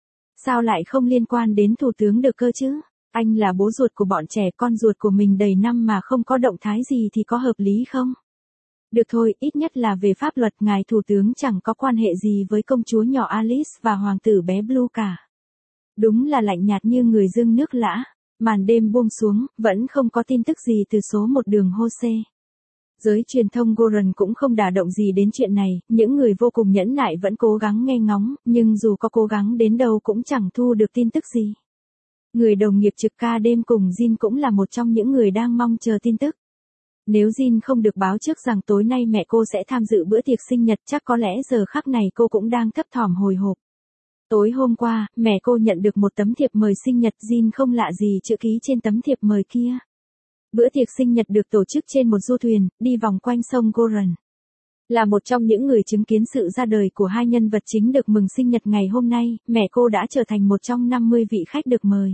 Sao lại không liên quan đến thủ tướng được cơ chứ? Anh là bố ruột của bọn trẻ, con ruột của mình đầy năm mà không có động thái gì thì có hợp lý không? Được thôi, ít nhất là về pháp luật ngài thủ tướng chẳng có quan hệ gì với công chúa nhỏ Alice và hoàng tử bé Blue cả. Đúng là lạnh nhạt như người dưng nước lã. Màn đêm buông xuống, vẫn không có tin tức gì từ số một đường Jose. Giới truyền thông Goran cũng không đả động gì đến chuyện này, những người vô cùng nhẫn nại vẫn cố gắng nghe ngóng, nhưng dù có cố gắng đến đâu cũng chẳng thu được tin tức gì. Người đồng nghiệp trực ca đêm cùng Jin cũng là một trong những người đang mong chờ tin tức. Nếu Jin không được báo trước rằng tối nay mẹ cô sẽ tham dự bữa tiệc sinh nhật, chắc có lẽ giờ khắc này cô cũng đang thấp thỏm hồi hộp. Tối hôm qua, mẹ cô nhận được một tấm thiệp mời sinh nhật. Jin không lạ gì chữ ký trên tấm thiệp mời kia. Bữa tiệc sinh nhật được tổ chức trên một du thuyền, đi vòng quanh sông Goron. Là một trong những người chứng kiến sự ra đời của hai nhân vật chính được mừng sinh nhật ngày hôm nay, mẹ cô đã trở thành một trong năm mươi vị khách được mời.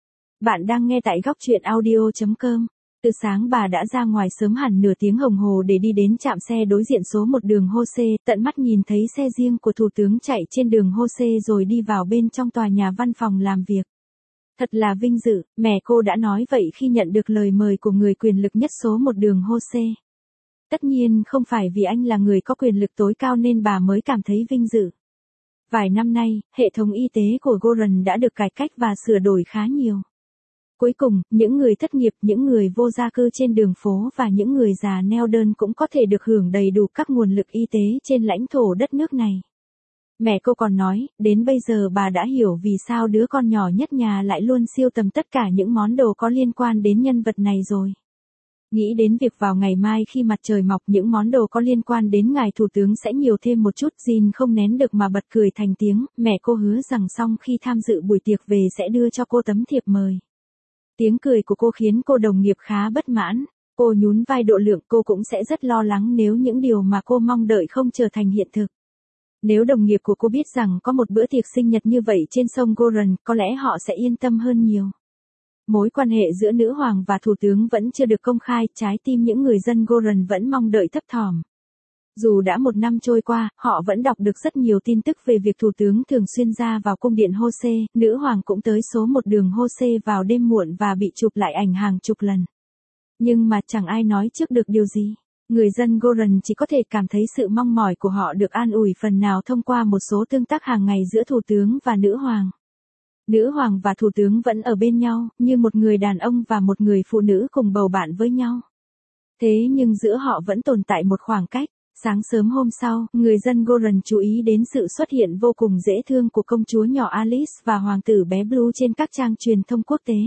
Bạn đang nghe tại góc truyện audio chấm com. Từ sáng bà đã ra ngoài sớm hẳn nửa tiếng đồng hồ để đi đến trạm xe đối diện số một đường Hose, tận mắt nhìn thấy xe riêng của thủ tướng chạy trên đường Hose rồi đi vào bên trong tòa nhà văn phòng làm việc. Thật là vinh dự, mẹ cô đã nói vậy khi nhận được lời mời của người quyền lực nhất số một đường Hose. Tất nhiên không phải vì anh là người có quyền lực tối cao nên bà mới cảm thấy vinh dự. Vài năm nay, hệ thống y tế của Goron đã được cải cách và sửa đổi khá nhiều. Cuối cùng, những người thất nghiệp, những người vô gia cư trên đường phố và những người già neo đơn cũng có thể được hưởng đầy đủ các nguồn lực y tế trên lãnh thổ đất nước này. Mẹ cô còn nói, đến bây giờ bà đã hiểu vì sao đứa con nhỏ nhất nhà lại luôn sưu tầm tất cả những món đồ có liên quan đến nhân vật này rồi. Nghĩ đến việc vào ngày mai khi mặt trời mọc những món đồ có liên quan đến ngài thủ tướng sẽ nhiều thêm một chút. Jin không nén được mà bật cười thành tiếng, mẹ cô hứa rằng xong khi tham dự buổi tiệc về sẽ đưa cho cô tấm thiệp mời. Tiếng cười của cô khiến cô đồng nghiệp khá bất mãn, cô nhún vai độ lượng, cô cũng sẽ rất lo lắng nếu những điều mà cô mong đợi không trở thành hiện thực. Nếu đồng nghiệp của cô biết rằng có một bữa tiệc sinh nhật như vậy trên sông Goron, có lẽ họ sẽ yên tâm hơn nhiều. Mối quan hệ giữa nữ hoàng và thủ tướng vẫn chưa được công khai, trái tim những người dân Goron vẫn mong đợi thấp thỏm. Dù đã một năm trôi qua, họ vẫn đọc được rất nhiều tin tức về việc thủ tướng thường xuyên ra vào cung điện Hose, nữ hoàng cũng tới số một đường Hose vào đêm muộn và bị chụp lại ảnh hàng chục lần. Nhưng mà chẳng ai nói trước được điều gì. Người dân Goron chỉ có thể cảm thấy sự mong mỏi của họ được an ủi phần nào thông qua một số tương tác hàng ngày giữa thủ tướng và nữ hoàng. Nữ hoàng và thủ tướng vẫn ở bên nhau, như một người đàn ông và một người phụ nữ cùng bầu bạn với nhau. Thế nhưng giữa họ vẫn tồn tại một khoảng cách. Sáng sớm hôm sau, người dân Goron chú ý đến sự xuất hiện vô cùng dễ thương của công chúa nhỏ Alice và hoàng tử bé Blue trên các trang truyền thông quốc tế.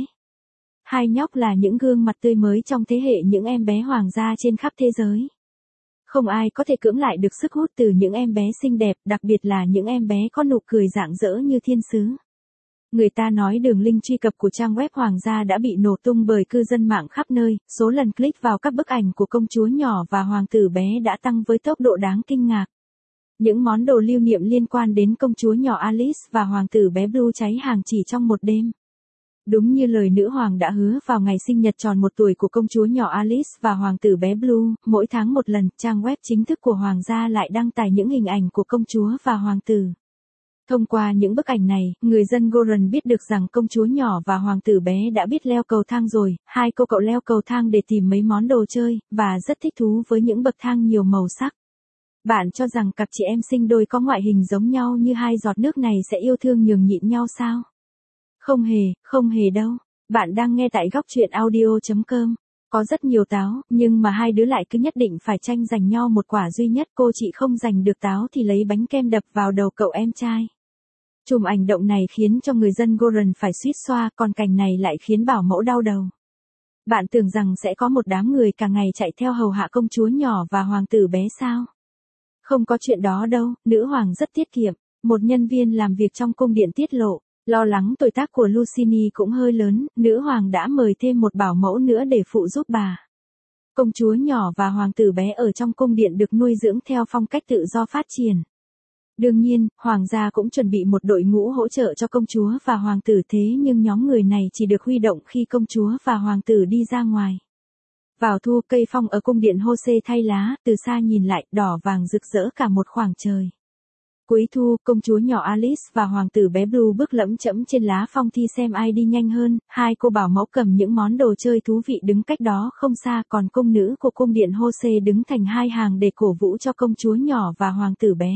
Hai nhóc là những gương mặt tươi mới trong thế hệ những em bé hoàng gia trên khắp thế giới. Không ai có thể cưỡng lại được sức hút từ những em bé xinh đẹp, đặc biệt là những em bé có nụ cười rạng rỡ như thiên sứ. Người ta nói đường link truy cập của trang web hoàng gia đã bị nổ tung bởi cư dân mạng khắp nơi, số lần click vào các bức ảnh của công chúa nhỏ và hoàng tử bé đã tăng với tốc độ đáng kinh ngạc. Những món đồ lưu niệm liên quan đến công chúa nhỏ Alice và hoàng tử bé Blue cháy hàng chỉ trong một đêm. Đúng như lời nữ hoàng đã hứa vào ngày sinh nhật tròn một tuổi của công chúa nhỏ Alice và hoàng tử bé Blue, mỗi tháng một lần, trang web chính thức của hoàng gia lại đăng tải những hình ảnh của công chúa và hoàng tử. Thông qua những bức ảnh này, người dân Goron biết được rằng công chúa nhỏ và hoàng tử bé đã biết leo cầu thang rồi, hai cô cậu leo cầu thang để tìm mấy món đồ chơi, và rất thích thú với những bậc thang nhiều màu sắc. Bạn cho rằng cặp chị em sinh đôi có ngoại hình giống nhau như hai giọt nước này sẽ yêu thương nhường nhịn nhau sao? Không hề, không hề đâu. Bạn đang nghe tại góc truyện audio chấm com. Có rất nhiều táo, nhưng mà hai đứa lại cứ nhất định phải tranh giành nhau một quả duy nhất. Cô chị không giành được táo thì lấy bánh kem đập vào đầu cậu em trai. Chùm ảnh động này khiến cho người dân Goron phải suýt xoa, còn cảnh này lại khiến bảo mẫu đau đầu. Bạn tưởng rằng sẽ có một đám người cả ngày chạy theo hầu hạ công chúa nhỏ và hoàng tử bé sao? Không có chuyện đó đâu, nữ hoàng rất tiết kiệm. Một nhân viên làm việc trong cung điện tiết lộ, lo lắng tuổi tác của Lucini cũng hơi lớn, nữ hoàng đã mời thêm một bảo mẫu nữa để phụ giúp bà. Công chúa nhỏ và hoàng tử bé ở trong cung điện được nuôi dưỡng theo phong cách tự do phát triển. Đương nhiên, hoàng gia cũng chuẩn bị một đội ngũ hỗ trợ cho công chúa và hoàng tử, thế nhưng nhóm người này chỉ được huy động khi công chúa và hoàng tử đi ra ngoài. Vào thu, cây phong ở cung điện Hose thay lá, từ xa nhìn lại, đỏ vàng rực rỡ cả một khoảng trời. Cuối thu, công chúa nhỏ Alice và hoàng tử bé Blue bước lẫm chẫm trên lá phong thi xem ai đi nhanh hơn, hai cô bảo mẫu cầm những món đồ chơi thú vị đứng cách đó không xa, còn cung nữ của cung điện Hose đứng thành hai hàng để cổ vũ cho công chúa nhỏ và hoàng tử bé.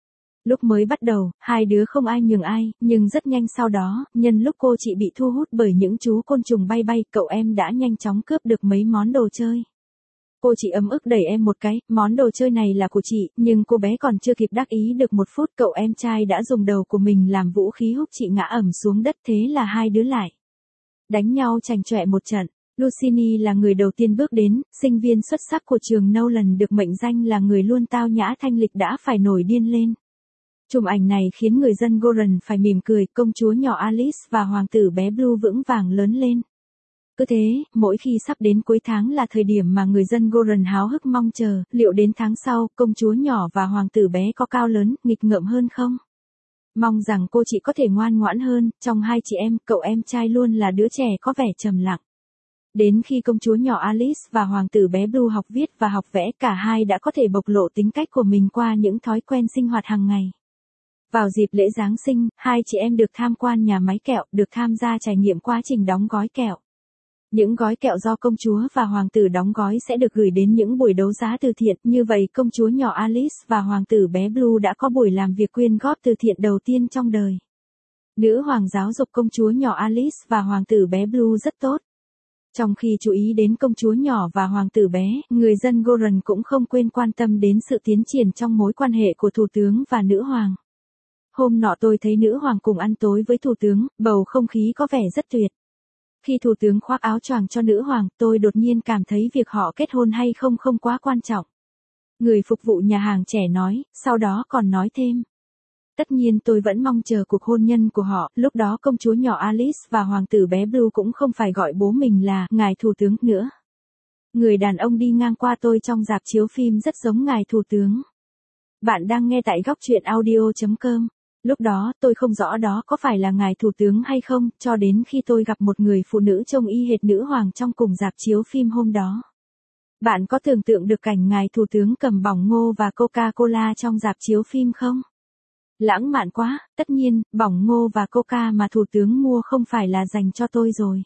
Lúc mới bắt đầu, hai đứa không ai nhường ai, nhưng rất nhanh sau đó, nhân lúc cô chị bị thu hút bởi những chú côn trùng bay bay, cậu em đã nhanh chóng cướp được mấy món đồ chơi. Cô chị ấm ức đẩy em một cái, món đồ chơi này là của chị, nhưng cô bé còn chưa kịp đắc ý được một phút, cậu em trai đã dùng đầu của mình làm vũ khí húc chị ngã ẩm xuống đất, thế là hai đứa lại đánh nhau chành chọe một trận. Lucini là người đầu tiên bước đến, sinh viên xuất sắc của trường Nolan được mệnh danh là người luôn tao nhã thanh lịch đã phải nổi điên lên. Chùm ảnh này khiến người dân Goran phải mỉm cười, công chúa nhỏ Alice và hoàng tử bé Blue vững vàng lớn lên. Cứ thế, mỗi khi sắp đến cuối tháng là thời điểm mà người dân Goran háo hức mong chờ, liệu đến tháng sau, công chúa nhỏ và hoàng tử bé có cao lớn, nghịch ngợm hơn không? Mong rằng cô chị có thể ngoan ngoãn hơn, trong hai chị em, cậu em trai luôn là đứa trẻ có vẻ trầm lặng. Đến khi công chúa nhỏ Alice và hoàng tử bé Blue học viết và học vẽ, cả hai đã có thể bộc lộ tính cách của mình qua những thói quen sinh hoạt hàng ngày. Vào dịp lễ Giáng sinh, hai chị em được tham quan nhà máy kẹo, được tham gia trải nghiệm quá trình đóng gói kẹo. Những gói kẹo do công chúa và hoàng tử đóng gói sẽ được gửi đến những buổi đấu giá từ thiện, như vậy công chúa nhỏ Alice và hoàng tử bé Blue đã có buổi làm việc quyên góp từ thiện đầu tiên trong đời. Nữ hoàng giáo dục công chúa nhỏ Alice và hoàng tử bé Blue rất tốt. Trong khi chú ý đến công chúa nhỏ và hoàng tử bé, người dân Goran cũng không quên quan tâm đến sự tiến triển trong mối quan hệ của thủ tướng và nữ hoàng. Hôm nọ tôi thấy nữ hoàng cùng ăn tối với thủ tướng, bầu không khí có vẻ rất tuyệt. Khi thủ tướng khoác áo choàng cho nữ hoàng, tôi đột nhiên cảm thấy việc họ kết hôn hay không không quá quan trọng. Người phục vụ nhà hàng trẻ nói, sau đó còn nói thêm. Tất nhiên tôi vẫn mong chờ cuộc hôn nhân của họ, lúc đó công chúa nhỏ Alice và hoàng tử bé Blue cũng không phải gọi bố mình là ngài thủ tướng nữa. Người đàn ông đi ngang qua tôi trong rạp chiếu phim rất giống ngài thủ tướng. Bạn đang nghe tại góc truyện audio chấm com. Lúc đó, tôi không rõ đó có phải là ngài thủ tướng hay không, cho đến khi tôi gặp một người phụ nữ trông y hệt nữ hoàng trong cùng rạp chiếu phim hôm đó. Bạn có tưởng tượng được cảnh ngài thủ tướng cầm bỏng ngô và Coca-Cola trong rạp chiếu phim không? Lãng mạn quá, tất nhiên, bỏng ngô và Coca mà thủ tướng mua không phải là dành cho tôi rồi.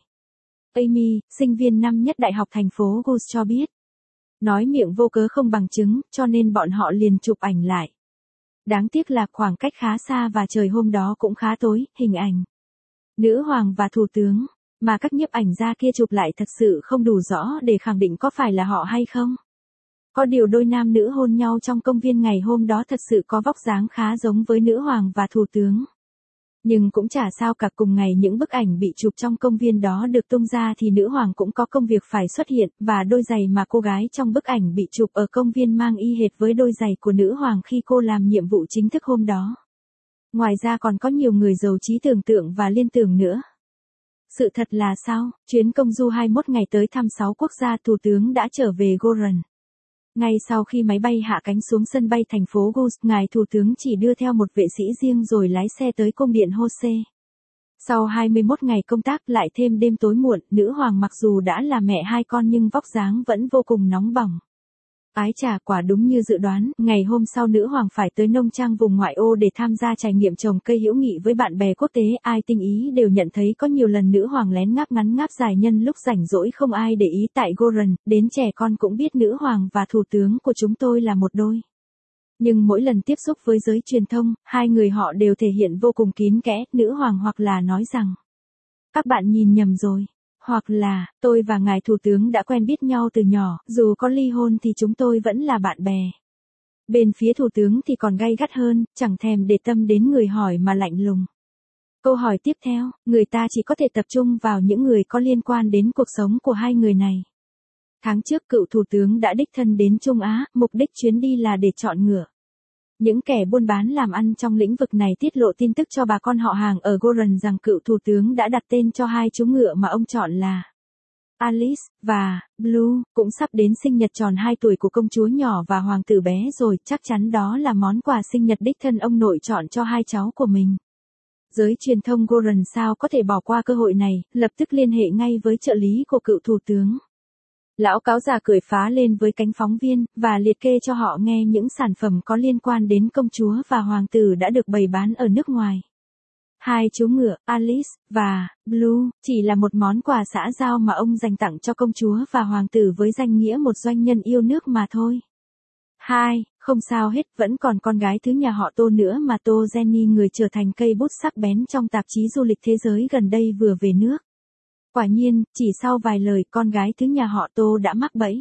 Amy, sinh viên năm nhất đại học thành phố Gus cho biết. Nói miệng vô cớ không bằng chứng, cho nên bọn họ liền chụp ảnh lại. Đáng tiếc là khoảng cách khá xa và trời hôm đó cũng khá tối, hình ảnh nữ hoàng và thủ tướng, mà các nhiếp ảnh gia kia chụp lại thật sự không đủ rõ để khẳng định có phải là họ hay không. Có điều đôi nam nữ hôn nhau trong công viên ngày hôm đó thật sự có vóc dáng khá giống với nữ hoàng và thủ tướng. Nhưng cũng chả sao cả, cùng ngày những bức ảnh bị chụp trong công viên đó được tung ra thì nữ hoàng cũng có công việc phải xuất hiện, và đôi giày mà cô gái trong bức ảnh bị chụp ở công viên mang y hệt với đôi giày của nữ hoàng khi cô làm nhiệm vụ chính thức hôm đó. Ngoài ra còn có nhiều người giàu trí tưởng tượng và liên tưởng nữa. Sự thật là sao, chuyến công du hai mươi mốt ngày tới thăm sáu quốc gia, thủ tướng đã trở về Goran. Ngay sau khi máy bay hạ cánh xuống sân bay thành phố Gus, ngài thủ tướng chỉ đưa theo một vệ sĩ riêng rồi lái xe tới cung điện Jose. Sau hai mươi mốt ngày công tác lại thêm đêm tối muộn, nữ hoàng mặc dù đã là mẹ hai con nhưng vóc dáng vẫn vô cùng nóng bỏng. Ái chà, quả đúng như dự đoán, ngày hôm sau nữ hoàng phải tới nông trang vùng ngoại ô để tham gia trải nghiệm trồng cây hữu nghị với bạn bè quốc tế. Ai tinh ý đều nhận thấy có nhiều lần nữ hoàng lén ngáp ngắn ngáp dài nhân lúc rảnh rỗi không ai để ý tại Goran, đến trẻ con cũng biết nữ hoàng và thủ tướng của chúng tôi là một đôi. Nhưng mỗi lần tiếp xúc với giới truyền thông, hai người họ đều thể hiện vô cùng kín kẽ, nữ hoàng hoặc là nói rằng các bạn nhìn nhầm rồi. Hoặc là, tôi và ngài thủ tướng đã quen biết nhau từ nhỏ, dù có ly hôn thì chúng tôi vẫn là bạn bè. Bên phía thủ tướng thì còn gay gắt hơn, chẳng thèm để tâm đến người hỏi mà lạnh lùng. Câu hỏi tiếp theo, người ta chỉ có thể tập trung vào những người có liên quan đến cuộc sống của hai người này. Tháng trước cựu thủ tướng đã đích thân đến Trung Á, mục đích chuyến đi là để chọn ngựa. Những kẻ buôn bán làm ăn trong lĩnh vực này tiết lộ tin tức cho bà con họ hàng ở Goran rằng cựu thủ tướng đã đặt tên cho hai chú ngựa mà ông chọn là Alice và Blue, cũng sắp đến sinh nhật tròn hai tuổi của công chúa nhỏ và hoàng tử bé rồi, chắc chắn đó là món quà sinh nhật đích thân ông nội chọn cho hai cháu của mình. Giới truyền thông Goran sao có thể bỏ qua cơ hội này, lập tức liên hệ ngay với trợ lý của cựu thủ tướng. Lão cáo già cười phá lên với cánh phóng viên, và liệt kê cho họ nghe những sản phẩm có liên quan đến công chúa và hoàng tử đã được bày bán ở nước ngoài. Hai chú ngựa, Alice và Blue, chỉ là một món quà xã giao mà ông dành tặng cho công chúa và hoàng tử với danh nghĩa một doanh nhân yêu nước mà thôi. Hai, không sao hết, vẫn còn con gái thứ nhà họ Tô nữa mà Tô Jenny, người trở thành cây bút sắc bén trong tạp chí du lịch thế giới gần đây vừa về nước. Quả nhiên, chỉ sau vài lời con gái thứ nhà họ Tô đã mắc bẫy.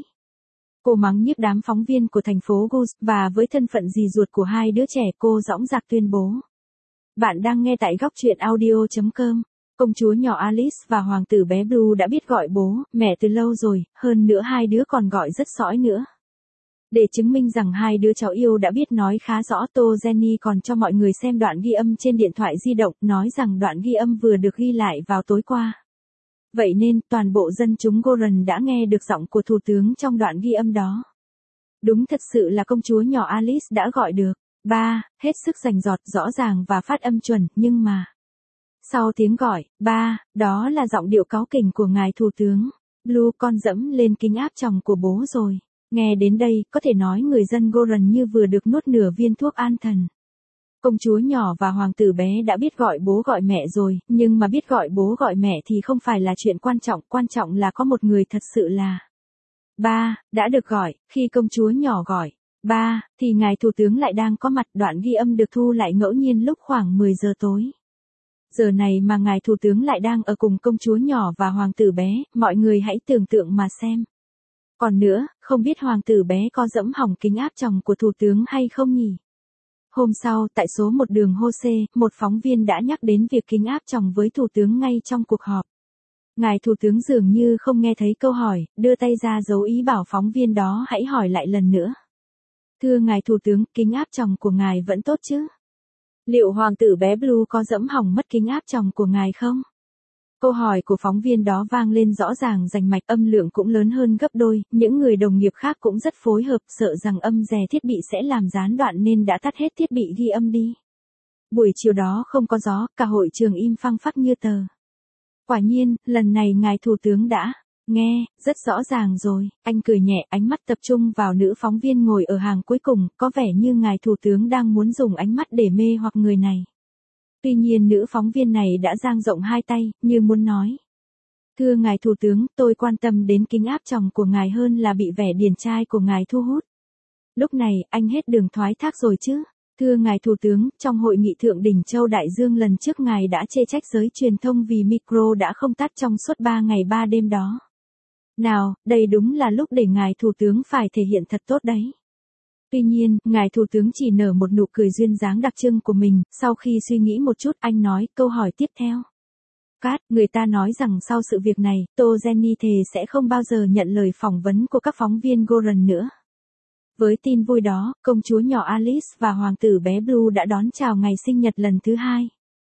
Cô mắng nhiếc đám phóng viên của thành phố Gus, và với thân phận dì ruột của hai đứa trẻ cô dõng dạc tuyên bố. Bạn đang nghe tại góc truyện audio chấm com. Công chúa nhỏ Alice và hoàng tử bé Blue đã biết gọi bố, mẹ từ lâu rồi, hơn nữa hai đứa còn gọi rất sõi nữa. Để chứng minh rằng hai đứa cháu yêu đã biết nói khá rõ, Tô Jenny còn cho mọi người xem đoạn ghi âm trên điện thoại di động, nói rằng đoạn ghi âm vừa được ghi lại vào tối qua. Vậy nên, toàn bộ dân chúng Goran đã nghe được giọng của Thủ tướng trong đoạn ghi âm đó. Đúng thật sự là công chúa nhỏ Alice đã gọi được. Ba, hết sức rành rọt, rõ ràng và phát âm chuẩn, nhưng mà... Sau tiếng gọi, ba, đó là giọng điệu cáu kỉnh của ngài Thủ tướng. Blue, con dẫm lên kính áp tròng của bố rồi. Nghe đến đây, có thể nói người dân Goran như vừa được nuốt nửa viên thuốc an thần. Công chúa nhỏ và hoàng tử bé đã biết gọi bố gọi mẹ rồi, nhưng mà biết gọi bố gọi mẹ thì không phải là chuyện quan trọng, quan trọng là có một người thật sự là ba, đã được gọi. Khi công chúa nhỏ gọi ba, thì ngài thủ tướng lại đang có mặt. Đoạn ghi âm được thu lại ngẫu nhiên lúc khoảng mười giờ tối. Giờ này mà ngài thủ tướng lại đang ở cùng công chúa nhỏ và hoàng tử bé, mọi người hãy tưởng tượng mà xem. Còn nữa, không biết hoàng tử bé có dẫm hỏng kính áp tròng của thủ tướng hay không nhỉ? Hôm sau, tại số một đường Jose, một phóng viên đã nhắc đến việc kính áp tròng với thủ tướng ngay trong cuộc họp. Ngài thủ tướng dường như không nghe thấy câu hỏi, đưa tay ra dấu ý bảo phóng viên đó hãy hỏi lại lần nữa. Thưa ngài thủ tướng, kính áp tròng của ngài vẫn tốt chứ? Liệu hoàng tử bé Blue có dẫm hỏng mất kính áp tròng của ngài không? Câu hỏi của phóng viên đó vang lên rõ ràng rành mạch, âm lượng cũng lớn hơn gấp đôi, những người đồng nghiệp khác cũng rất phối hợp, sợ rằng âm rè thiết bị sẽ làm gián đoạn nên đã tắt hết thiết bị ghi âm đi. Buổi chiều đó không có gió, cả hội trường im phăng phắc như tờ. Quả nhiên, lần này ngài thủ tướng đã nghe rất rõ ràng rồi. Anh cười nhẹ, ánh mắt tập trung vào nữ phóng viên ngồi ở hàng cuối cùng, có vẻ như ngài thủ tướng đang muốn dùng ánh mắt để mê hoặc người này. Tuy nhiên nữ phóng viên này đã dang rộng hai tay, như muốn nói. Thưa ngài thủ tướng, tôi quan tâm đến kính áp tròng của ngài hơn là bị vẻ điển trai của ngài thu hút. Lúc này, anh hết đường thoái thác rồi chứ? Thưa ngài thủ tướng, trong hội nghị thượng đỉnh Châu Đại Dương lần trước ngài đã chê trách giới truyền thông vì micro đã không tắt trong suốt ba ngày ba đêm đó. Nào, đây đúng là lúc để ngài thủ tướng phải thể hiện thật tốt đấy. Tuy nhiên, ngài thủ tướng chỉ nở một nụ cười duyên dáng đặc trưng của mình, sau khi suy nghĩ một chút, anh nói câu hỏi tiếp theo. Cát, người ta nói rằng sau sự việc này, Tô Jenny thề sẽ không bao giờ nhận lời phỏng vấn của các phóng viên Goran nữa. Với tin vui đó, công chúa nhỏ Alice và hoàng tử bé Blue đã đón chào ngày sinh nhật lần thứ hai.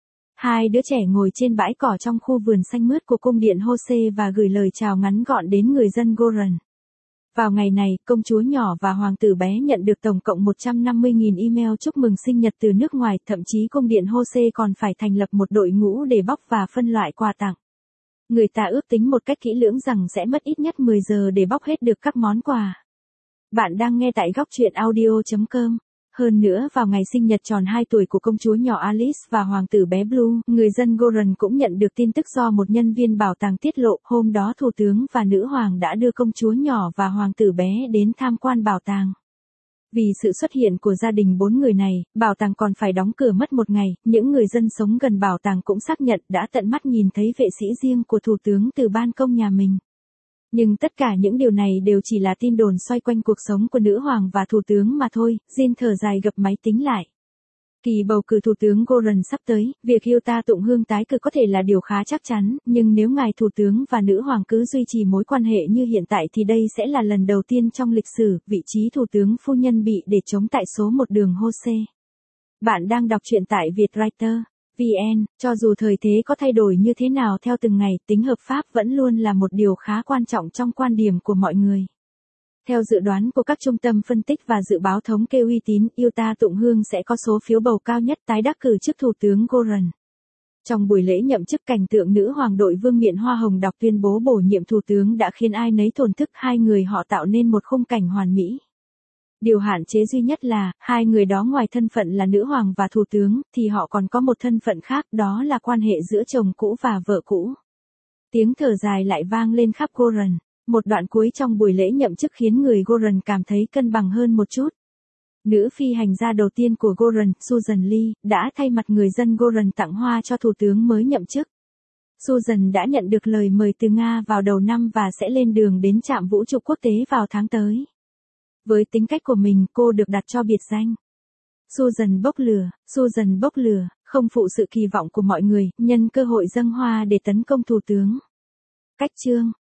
Hai đứa trẻ ngồi trên bãi cỏ trong khu vườn xanh mướt của cung điện Jose và gửi lời chào ngắn gọn đến người dân Goran. Vào ngày này, công chúa nhỏ và hoàng tử bé nhận được tổng cộng một trăm năm mươi nghìn email chúc mừng sinh nhật từ nước ngoài, thậm chí cung điện Jose còn phải thành lập một đội ngũ để bóc và phân loại quà tặng. Người ta ước tính một cách kỹ lưỡng rằng sẽ mất ít nhất mười giờ để bóc hết được các món quà. Bạn đang nghe tại góc truyện audio chấm com. Hơn nữa, vào ngày sinh nhật tròn hai tuổi của công chúa nhỏ Alice và hoàng tử bé Blue, người dân Goran cũng nhận được tin tức do một nhân viên bảo tàng tiết lộ. Hôm đó thủ tướng và nữ hoàng đã đưa công chúa nhỏ và hoàng tử bé đến tham quan bảo tàng. Vì sự xuất hiện của gia đình bốn người này, bảo tàng còn phải đóng cửa mất một ngày. Những người dân sống gần bảo tàng cũng xác nhận đã tận mắt nhìn thấy vệ sĩ riêng của thủ tướng từ ban công nhà mình. Nhưng tất cả những điều này đều chỉ là tin đồn xoay quanh cuộc sống của nữ hoàng và thủ tướng mà thôi. Jin thở dài gập máy tính lại. Kỳ bầu cử thủ tướng Goran sắp tới, việc Hyota Tụng Hương tái cử có thể là điều khá chắc chắn, nhưng nếu ngài thủ tướng và nữ hoàng cứ duy trì mối quan hệ như hiện tại thì đây sẽ là lần đầu tiên trong lịch sử, vị trí thủ tướng phu nhân bị để chống tại số một đường Jose. Bạn đang đọc truyện tại Vietwriter chấm vn, cho dù thời thế có thay đổi như thế nào theo từng ngày, tính hợp pháp vẫn luôn là một điều khá quan trọng trong quan điểm của mọi người. Theo dự đoán của các trung tâm phân tích và dự báo thống kê uy tín, Hyota Tụng Hương sẽ có số phiếu bầu cao nhất tái đắc cử chức thủ tướng Goran. Trong buổi lễ nhậm chức, cảnh tượng nữ hoàng đội vương miện hoa hồng đọc tuyên bố bổ nhiệm thủ tướng đã khiến ai nấy thổn thức, hai người họ tạo nên một khung cảnh hoàn mỹ. Điều hạn chế duy nhất là, hai người đó ngoài thân phận là nữ hoàng và thủ tướng, thì họ còn có một thân phận khác, đó là quan hệ giữa chồng cũ và vợ cũ. Tiếng thở dài lại vang lên khắp Goran. Một đoạn cuối trong buổi lễ nhậm chức khiến người Goran cảm thấy cân bằng hơn một chút. Nữ phi hành gia đầu tiên của Goran, Susan Lee, đã thay mặt người dân Goran tặng hoa cho thủ tướng mới nhậm chức. Susan đã nhận được lời mời từ Nga vào đầu năm và sẽ lên đường đến trạm vũ trụ quốc tế vào tháng tới. Với tính cách của mình, cô được đặt cho biệt danh Susan bốc lửa. Susan bốc lửa, không phụ sự kỳ vọng của mọi người, nhân cơ hội dâng hoa để tấn công thủ tướng. Cách chương